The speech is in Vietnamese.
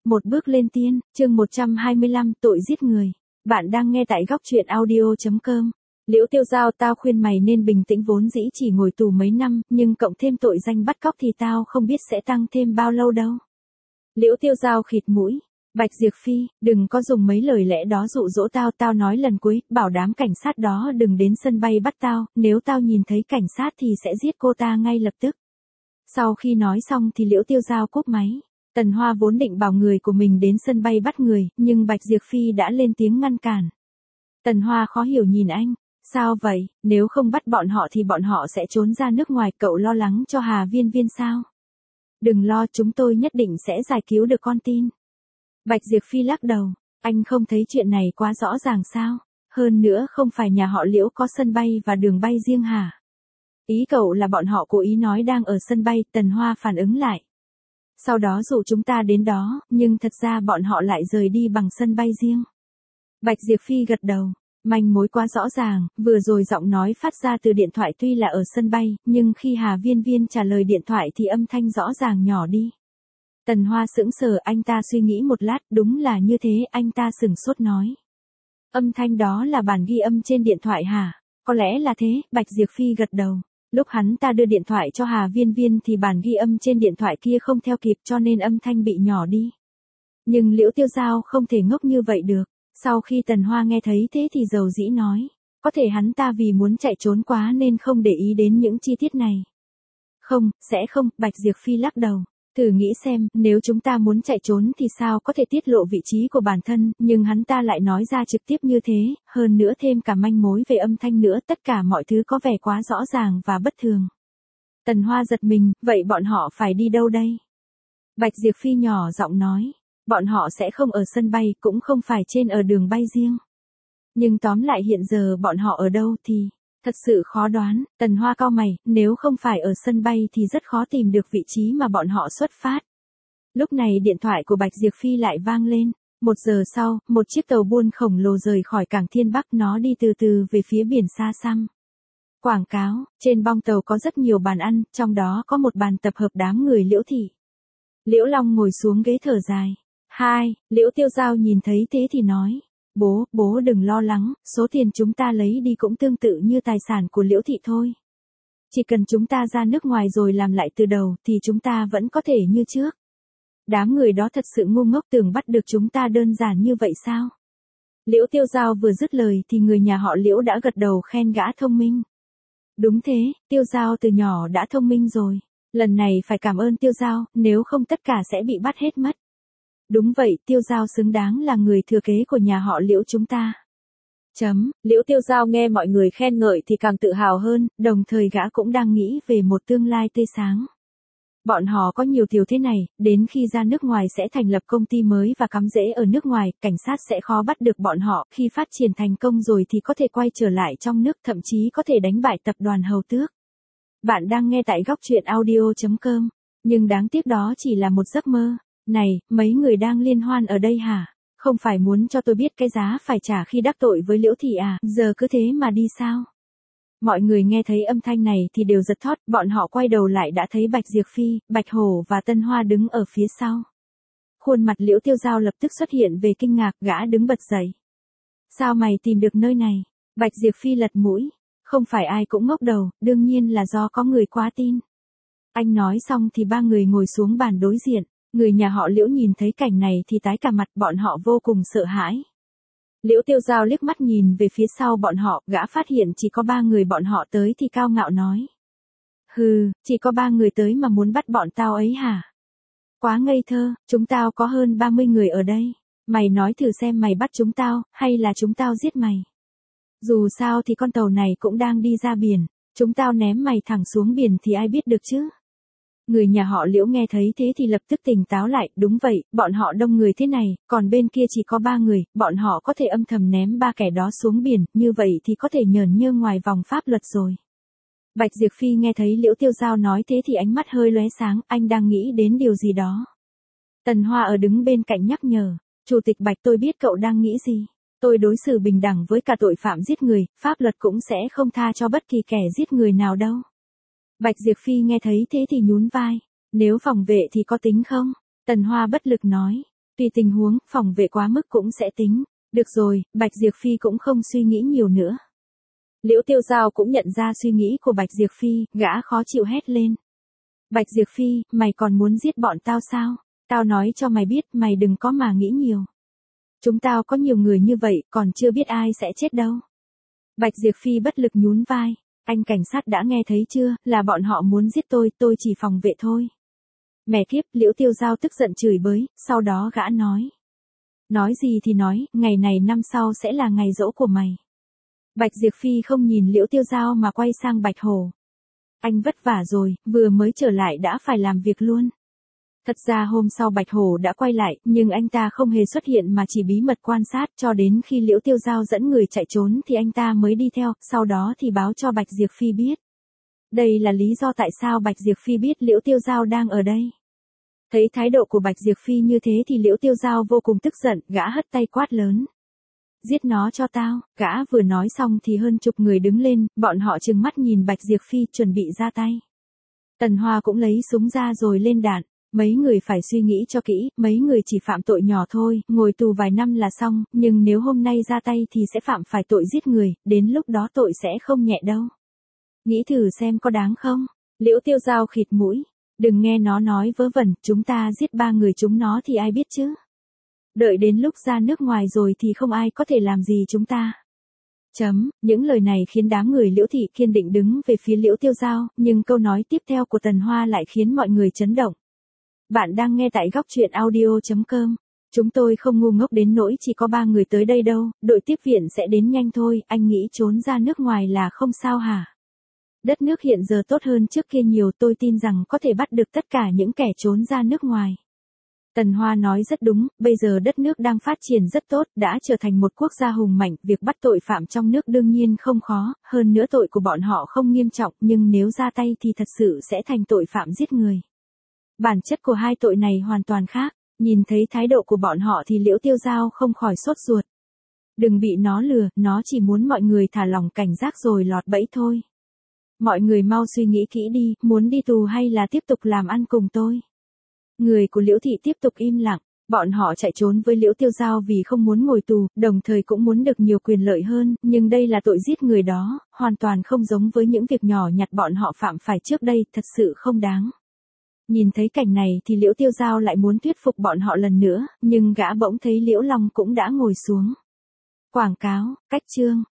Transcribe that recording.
Một bước lên tiên, chương 125, tội giết người. Bạn đang nghe tại góc truyện audio.com. Liễu Tiêu Giao, tao khuyên mày nên bình tĩnh, vốn dĩ chỉ ngồi tù mấy năm, nhưng cộng thêm tội danh bắt cóc thì tao không biết sẽ tăng thêm bao lâu đâu. Liễu Tiêu Giao khịt mũi. Bạch Diệp Phi, đừng có dùng mấy lời lẽ đó dụ dỗ tao, tao nói lần cuối, bảo đám cảnh sát đó đừng đến sân bay bắt tao, nếu tao nhìn thấy cảnh sát thì sẽ giết cô ta ngay lập tức. Sau khi nói xong thì Liễu Tiêu Giao cúp máy. Tần Hoa vốn định bảo người của mình đến sân bay bắt người, nhưng Bạch Diệp Phi đã lên tiếng ngăn cản. Tần Hoa khó hiểu nhìn anh, sao vậy, nếu không bắt bọn họ thì bọn họ sẽ trốn ra nước ngoài, cậu lo lắng cho Hà Viên Viên sao? Đừng lo, chúng tôi nhất định sẽ giải cứu được con tin. Bạch Diệp Phi lắc đầu, anh không thấy chuyện này quá rõ ràng sao? Hơn nữa không phải nhà họ Liễu có sân bay và đường bay riêng hả? Ý cậu là bọn họ cố ý nói đang ở sân bay, Tần Hoa phản ứng lại. Sau đó dụ chúng ta đến đó, nhưng thật ra bọn họ lại rời đi bằng sân bay riêng. Bạch Diệp Phi gật đầu, manh mối quá rõ ràng, vừa rồi giọng nói phát ra từ điện thoại tuy là ở sân bay, nhưng khi Hà Viên Viên trả lời điện thoại thì âm thanh rõ ràng nhỏ đi. Tần Hoa sững sờ, anh ta suy nghĩ một lát, đúng là như thế, anh ta sửng sốt nói. Âm thanh đó là bản ghi âm trên điện thoại hả? Có lẽ là thế, Bạch Diệp Phi gật đầu. Lúc hắn ta đưa điện thoại cho Hà Viên Viên thì bản ghi âm trên điện thoại kia không theo kịp cho nên âm thanh bị nhỏ đi. Nhưng Liễu Tiêu Giao không thể ngốc như vậy được. Sau khi Tần Hoa nghe thấy thế thì dầu dĩ nói. Có thể hắn ta vì muốn chạy trốn quá nên không để ý đến những chi tiết này. Không, sẽ không, Bạch Diệp Phi lắc đầu. Thử nghĩ xem, nếu chúng ta muốn chạy trốn thì sao có thể tiết lộ vị trí của bản thân, nhưng hắn ta lại nói ra trực tiếp như thế, hơn nữa thêm cả manh mối về âm thanh nữa, tất cả mọi thứ có vẻ quá rõ ràng và bất thường. Tần Hoa giật mình, vậy bọn họ phải đi đâu đây? Bạch Diệp Phi nhỏ giọng nói, bọn họ sẽ không ở sân bay, cũng không phải trên ở đường bay riêng. Nhưng tóm lại hiện giờ bọn họ ở đâu thì... Thật sự khó đoán, Tần Hoa cau mày, nếu không phải ở sân bay thì rất khó tìm được vị trí mà bọn họ xuất phát. Lúc này điện thoại của Bạch Diệp Phi lại vang lên. 1 giờ sau, một chiếc tàu buôn khổng lồ rời khỏi cảng Thiên Bắc, nó đi từ từ về phía biển xa xăm. Quảng cáo, trên bong tàu có rất nhiều bàn ăn, trong đó có một bàn tập hợp đám người Liễu thị. Liễu Long ngồi xuống ghế thở dài. Liễu Tiêu Giao nhìn thấy thế thì nói. Bố đừng lo lắng, số tiền chúng ta lấy đi cũng tương tự như tài sản của Liễu thị thôi. Chỉ cần chúng ta ra nước ngoài rồi làm lại từ đầu thì chúng ta vẫn có thể như trước. Đám người đó thật sự ngu ngốc, tưởng bắt được chúng ta đơn giản như vậy sao? Liễu Tiêu Giao vừa dứt lời thì người nhà họ Liễu đã gật đầu khen gã thông minh. Đúng thế, Tiêu Giao từ nhỏ đã thông minh rồi. Lần này phải cảm ơn Tiêu Giao, nếu không tất cả sẽ bị bắt hết mất. Đúng vậy, Tiêu Giao xứng đáng là người thừa kế của nhà họ Liễu chúng ta. Liễu Tiêu Giao nghe mọi người khen ngợi thì càng tự hào hơn, đồng thời gã cũng đang nghĩ về một tương lai tươi sáng. Bọn họ có nhiều điều thế này, đến khi ra nước ngoài sẽ thành lập công ty mới và cắm rễ ở nước ngoài, cảnh sát sẽ khó bắt được bọn họ, khi phát triển thành công rồi thì có thể quay trở lại trong nước, thậm chí có thể đánh bại tập đoàn Hầu Tước. Bạn đang nghe tại góc truyện audio.com, nhưng đáng tiếc đó chỉ là một giấc mơ. Này, mấy người đang liên hoan ở đây hả? Không phải muốn cho tôi biết cái giá phải trả khi đắc tội với Liễu thị à? Giờ cứ thế mà đi sao? Mọi người nghe thấy âm thanh này thì đều giật thót, bọn họ quay đầu lại đã thấy Bạch Diệp Phi, Bạch Hổ và Tân Hoa đứng ở phía sau. Khuôn mặt Liễu Tiêu Giao lập tức xuất hiện về kinh ngạc, gã đứng bật dậy. Sao mày tìm được nơi này? Bạch Diệp Phi lật mũi. Không phải ai cũng ngốc đầu, đương nhiên là do có người quá tin. Anh nói xong thì 3 người ngồi xuống bàn đối diện. Người nhà họ Liễu nhìn thấy cảnh này thì tái cả mặt, bọn họ vô cùng sợ hãi. Liễu Tiêu Giao liếc mắt nhìn về phía sau bọn họ, gã phát hiện chỉ có 3 người bọn họ tới thì cao ngạo nói. Hừ, chỉ có 3 người tới mà muốn bắt bọn tao ấy hả? Quá ngây thơ, chúng tao có hơn 30 người ở đây. Mày nói thử xem mày bắt chúng tao, hay là chúng tao giết mày? Dù sao thì con tàu này cũng đang đi ra biển, chúng tao ném mày thẳng xuống biển thì ai biết được chứ? Người nhà họ Liễu nghe thấy thế thì lập tức tỉnh táo lại, đúng vậy, bọn họ đông người thế này, còn bên kia chỉ có 3 người, bọn họ có thể âm thầm ném 3 kẻ đó xuống biển, như vậy thì có thể nhởn nhơ ngoài vòng pháp luật rồi. Bạch Diệp Phi nghe thấy Liễu Tiêu Giao nói thế thì ánh mắt hơi lóe sáng, anh đang nghĩ đến điều gì đó. Tần Hoa ở đứng bên cạnh nhắc nhở, Chủ tịch Bạch, tôi biết cậu đang nghĩ gì. Tôi đối xử bình đẳng với cả tội phạm giết người, pháp luật cũng sẽ không tha cho bất kỳ kẻ giết người nào đâu. Bạch Diệp Phi nghe thấy thế thì nhún vai. Nếu phòng vệ thì có tính không? Tần Hoa bất lực nói. Tùy tình huống, phòng vệ quá mức cũng sẽ tính. Được rồi, Bạch Diệp Phi cũng không suy nghĩ nhiều nữa. Liễu Tiêu Giao cũng nhận ra suy nghĩ của Bạch Diệp Phi, gã khó chịu hét lên. Bạch Diệp Phi, mày còn muốn giết bọn tao sao? Tao nói cho mày biết, mày đừng có mà nghĩ nhiều. Chúng tao có nhiều người như vậy, còn chưa biết ai sẽ chết đâu. Bạch Diệp Phi bất lực nhún vai. Anh cảnh sát đã nghe thấy chưa, là bọn họ muốn giết tôi chỉ phòng vệ thôi. Mẹ kiếp, Liễu Tiêu Giao tức giận chửi bới, sau đó gã nói. Nói gì thì nói, ngày này năm sau sẽ là ngày giỗ của mày. Bạch Diệp Phi không nhìn Liễu Tiêu Giao mà quay sang Bạch Hổ. Anh vất vả rồi, vừa mới trở lại đã phải làm việc luôn. Thật ra hôm sau Bạch Hổ đã quay lại, nhưng anh ta không hề xuất hiện mà chỉ bí mật quan sát cho đến khi Liễu Tiêu Giao dẫn người chạy trốn thì anh ta mới đi theo, sau đó thì báo cho Bạch Diệp Phi biết. Đây là lý do tại sao Bạch Diệp Phi biết Liễu Tiêu Giao đang ở đây. Thấy thái độ của Bạch Diệp Phi như thế thì Liễu Tiêu Giao vô cùng tức giận, gã hất tay quát lớn. Giết nó cho tao, gã vừa nói xong thì hơn chục người đứng lên, bọn họ trừng mắt nhìn Bạch Diệp Phi chuẩn bị ra tay. Tần Hoa cũng lấy súng ra rồi lên đạn. Mấy người phải suy nghĩ cho kỹ, mấy người chỉ phạm tội nhỏ thôi, ngồi tù vài năm là xong, nhưng nếu hôm nay ra tay thì sẽ phạm phải tội giết người, đến lúc đó tội sẽ không nhẹ đâu. Nghĩ thử xem có đáng không? Liễu Tiêu Giao khịt mũi. Đừng nghe nó nói vớ vẩn, chúng ta giết 3 người chúng nó thì ai biết chứ? Đợi đến lúc ra nước ngoài rồi thì không ai có thể làm gì chúng ta. Những lời này khiến đám người Liễu Thị kiên định đứng về phía Liễu Tiêu Giao, nhưng câu nói tiếp theo của Tần Hoa lại khiến mọi người chấn động. Bạn đang nghe tại góc truyện audio.com. Chúng tôi không ngu ngốc đến nỗi chỉ có 3 người tới đây đâu, đội tiếp viện sẽ đến nhanh thôi, anh nghĩ trốn ra nước ngoài là không sao hả? Đất nước hiện giờ tốt hơn trước kia nhiều, tôi tin rằng có thể bắt được tất cả những kẻ trốn ra nước ngoài. Tần Hoa nói rất đúng, bây giờ đất nước đang phát triển rất tốt, đã trở thành một quốc gia hùng mạnh, việc bắt tội phạm trong nước đương nhiên không khó, hơn nữa tội của bọn họ không nghiêm trọng, nhưng nếu ra tay thì thật sự sẽ thành tội phạm giết người. Bản chất của hai tội này hoàn toàn khác, nhìn thấy thái độ của bọn họ thì Liễu Tiêu Giao không khỏi sốt ruột. Đừng bị nó lừa, nó chỉ muốn mọi người thả lỏng cảnh giác rồi lọt bẫy thôi. Mọi người mau suy nghĩ kỹ đi, muốn đi tù hay là tiếp tục làm ăn cùng tôi. Người của Liễu Thị tiếp tục im lặng, bọn họ chạy trốn với Liễu Tiêu Giao vì không muốn ngồi tù, đồng thời cũng muốn được nhiều quyền lợi hơn, nhưng đây là tội giết người đó, hoàn toàn không giống với những việc nhỏ nhặt bọn họ phạm phải trước đây, thật sự không đáng. Nhìn thấy cảnh này thì Liễu Tiêu Giao lại muốn thuyết phục bọn họ lần nữa, nhưng gã bỗng thấy Liễu Long cũng đã ngồi xuống. Quảng cáo, cách chương.